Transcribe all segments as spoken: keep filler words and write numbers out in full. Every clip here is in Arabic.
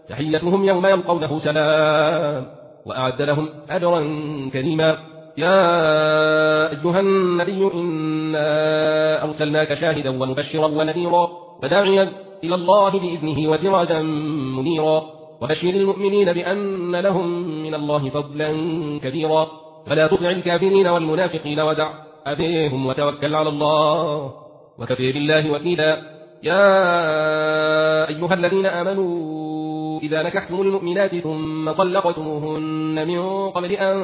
تحيتهم يوم يلقونه سلام وأعد لهم أجرا كريما. يا أيها النبي إنا أرسلناك شاهدا ومبشرا ونذيرا وداعيا إلى الله بإذنه وسراجا منيرا وبشر المؤمنين بأن لهم من الله فضلا كبيرا ولا تطع الكافرين والمنافقين ودع أذيهم وتوكل على الله وكفى بالله وكيلا. يا أيها الذين آمنوا إذا نكحتم المؤمنات ثم طلقتموهن من قبل أن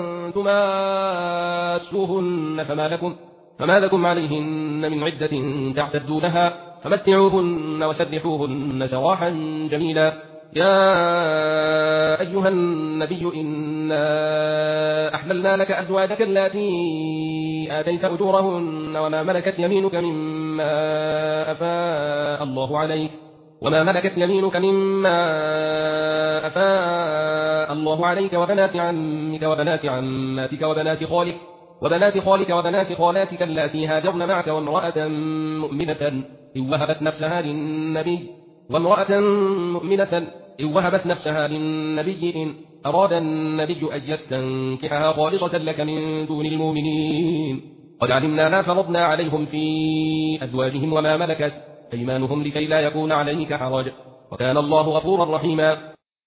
تماسوهن فما لكم, فما لكم عليهن من عدة تعتدونها فمتعوهن وسرحوهن سراحا جميلا. يا أيها النبي إنا أحللنا لك أزواجك التي آتيت أجورهن وما ملكت يمينك مما أفاء الله عليك وما ملكت يمينك مما أفاء الله عليك وبنات عمك وبنات عماتك وبنات خالك وبنات خالك وبنات خالاتك اللاتي هاجرن معك وامرأة مؤمنة إن وهبت نفسها للنبي وامرأة مؤمنة إن وهبت نفسها للنبي إن أراد النبي أن يستنكحها خالصة لك من دون المؤمنين. قد علمنا ما فرضنا عليهم في أزواجهم وما ملكت أيمانهم لكي لا يكون عليك حرج وكان الله غفورا رحيما.